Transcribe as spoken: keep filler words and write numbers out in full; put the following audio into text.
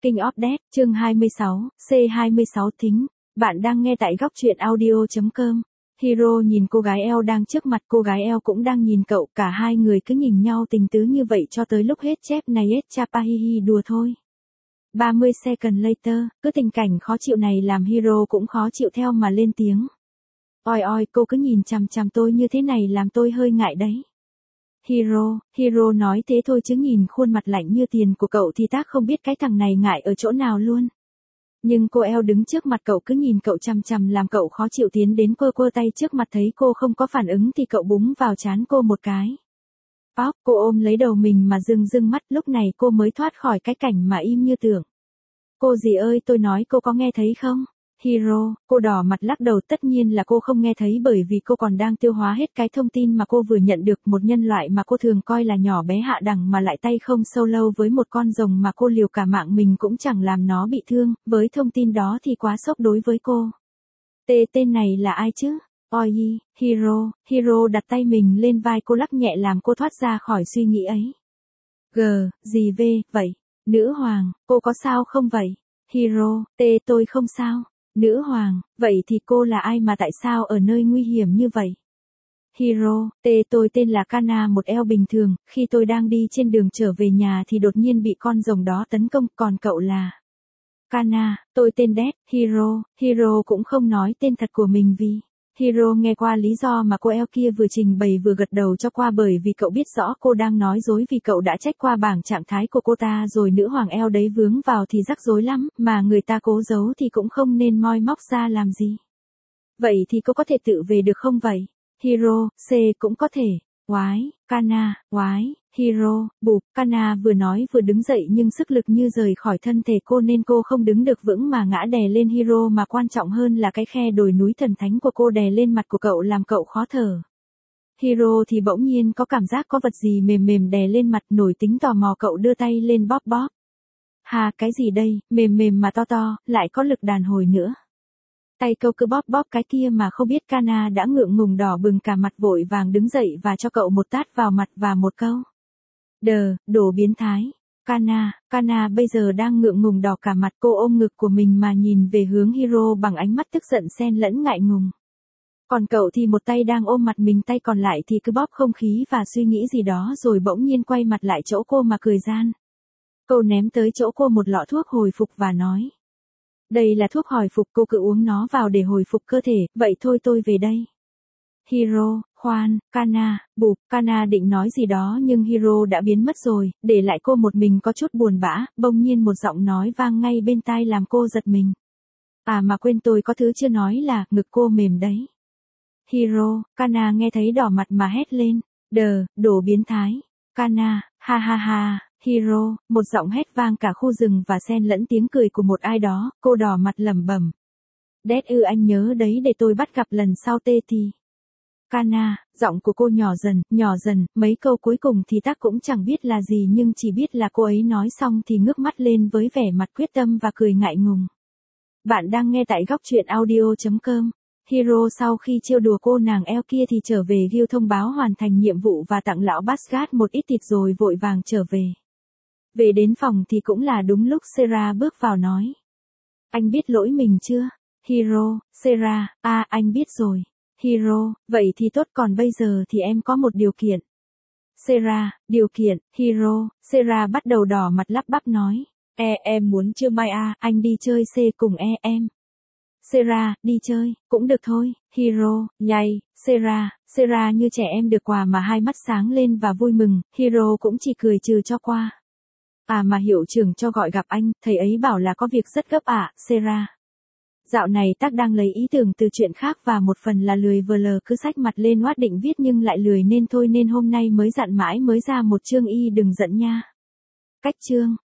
King of Death, chương hai mươi sáu, C hai mươi sáu thính. Bạn đang nghe tại góc truyện audio chấm com. Hiro nhìn cô gái eo đang trước mặt, cô gái eo cũng đang nhìn cậu, cả hai người cứ nhìn nhau tình tứ như vậy cho tới lúc hết chép này hết chapahihi đùa thôi. ba mươi second later, cứ tình cảnh khó chịu này làm Hiro cũng khó chịu theo mà lên tiếng. Oi oi, cô cứ nhìn chằm chằm tôi như thế này làm tôi hơi ngại đấy. Hiro, Hiro nói thế thôi chứ nhìn khuôn mặt lạnh như tiền của cậu thì tác không biết cái thằng này ngại ở chỗ nào luôn. Nhưng cô eo đứng trước mặt cậu cứ nhìn cậu chằm chằm làm cậu khó chịu, tiến đến quơ quơ tay trước mặt, thấy cô không có phản ứng thì cậu búng vào trán cô một cái. Pop, cô ôm lấy đầu mình mà rưng rưng mắt, lúc này cô mới thoát khỏi cái cảnh mà im như tưởng. Cô dì ơi, tôi nói cô có nghe thấy không? Hiro, cô đỏ mặt lắc đầu, tất nhiên là cô không nghe thấy bởi vì cô còn đang tiêu hóa hết cái thông tin mà cô vừa nhận được, một nhân loại mà cô thường coi là nhỏ bé hạ đẳng mà lại tay không sâu lâu với một con rồng mà cô liều cả mạng mình cũng chẳng làm nó bị thương, với thông tin đó thì quá sốc đối với cô. Tê tên này là ai chứ? Oi, Hiro, Hiro đặt tay mình lên vai cô lắc nhẹ làm cô thoát ra khỏi suy nghĩ ấy. G, gì V, vậy? Nữ hoàng, cô có sao không vậy? Hiro, tê tôi không sao. Nữ hoàng, vậy thì cô là ai mà tại sao ở nơi nguy hiểm như vậy? Hiro, tê tôi tên là Kana, một eo bình thường, khi tôi đang đi trên đường trở về nhà thì đột nhiên bị con rồng đó tấn công, còn cậu là? Kana, tôi tên Death. Hiro, Hiro cũng không nói tên thật của mình vì... Hiro nghe qua lý do mà cô eo kia vừa trình bày vừa gật đầu cho qua bởi vì cậu biết rõ cô đang nói dối vì cậu đã check qua bảng trạng thái của cô ta rồi, nữ hoàng eo đấy vướng vào thì rắc rối lắm, mà người ta cố giấu thì cũng không nên moi móc ra làm gì. Vậy thì cô có thể tự về được không vậy? Hiro, C cũng có thể. Oái, Kana, oái, Hiro, bụp, Kana vừa nói vừa đứng dậy nhưng sức lực như rời khỏi thân thể cô nên cô không đứng được vững mà ngã đè lên Hiro, mà quan trọng hơn là cái khe đồi núi thần thánh của cô đè lên mặt của cậu làm cậu khó thở. Hiro thì bỗng nhiên có cảm giác có vật gì mềm mềm đè lên mặt, nổi tính tò mò cậu đưa tay lên bóp bóp. Hà, cái gì đây, mềm mềm mà to to, lại có lực đàn hồi nữa. Tay cậu cứ bóp bóp cái kia mà không biết Kana đã ngượng ngùng đỏ bừng cả mặt, vội vàng đứng dậy và cho cậu một tát vào mặt và một câu. Đờ, đồ biến thái. Kana, Kana bây giờ đang ngượng ngùng đỏ cả mặt, cô ôm ngực của mình mà nhìn về hướng Hiro bằng ánh mắt tức giận xen lẫn ngại ngùng. Còn cậu thì một tay đang ôm mặt mình, tay còn lại thì cứ bóp không khí và suy nghĩ gì đó rồi bỗng nhiên quay mặt lại chỗ cô mà cười gian. Cậu ném tới chỗ cô một lọ thuốc hồi phục và nói. Đây là thuốc hồi phục, cô cứ uống nó vào để hồi phục cơ thể, vậy thôi tôi về đây. Hiro, khoan, Kana, bụp, Kana định nói gì đó nhưng Hiro đã biến mất rồi, để lại cô một mình có chút buồn bã, bỗng nhiên một giọng nói vang ngay bên tai làm cô giật mình. À mà quên, tôi có thứ chưa nói là, ngực cô mềm đấy. Hiro, Kana nghe thấy đỏ mặt mà hét lên, đờ, đồ biến thái. Kana, ha ha ha. Hiro, một giọng hét vang cả khu rừng và xen lẫn tiếng cười của một ai đó, cô đỏ mặt lẩm bẩm. Death ư, anh nhớ đấy, để tôi bắt gặp lần sau tê thì. Kana, giọng của cô nhỏ dần, nhỏ dần, mấy câu cuối cùng thì tác cũng chẳng biết là gì nhưng chỉ biết là cô ấy nói xong thì ngước mắt lên với vẻ mặt quyết tâm và cười ngại ngùng. Bạn đang nghe tại góc truyện audio chấm com. Hiro sau khi trêu đùa cô nàng eo kia thì trở về Gil thông báo hoàn thành nhiệm vụ và tặng lão Basgat một ít thịt rồi vội vàng trở về. Về đến phòng thì cũng là đúng lúc Sarah bước vào nói. Anh biết lỗi mình chưa? Hiro, Sarah, à anh biết rồi. Hiro, vậy thì tốt, còn bây giờ thì em có một điều kiện. Sarah, điều kiện, Hiro, Sarah bắt đầu đỏ mặt lắp bắp nói. E em muốn trưa mai à, anh đi chơi C cùng e em. Sarah, đi chơi, cũng được thôi. Hiro, nhây, Sarah, Sarah như trẻ em được quà mà hai mắt sáng lên và vui mừng, Hiro cũng chỉ cười trừ cho qua. À mà hiệu trưởng cho gọi gặp anh, thầy ấy bảo là có việc rất gấp ạ, à, Sarah. Dạo này tác đang lấy ý tưởng từ chuyện khác và một phần là lười vờ lờ cứ xách mặt lên Wattpad định viết nhưng lại lười nên thôi, nên hôm nay mới dặn mãi mới ra một chương, y đừng giận nha. Cách chương.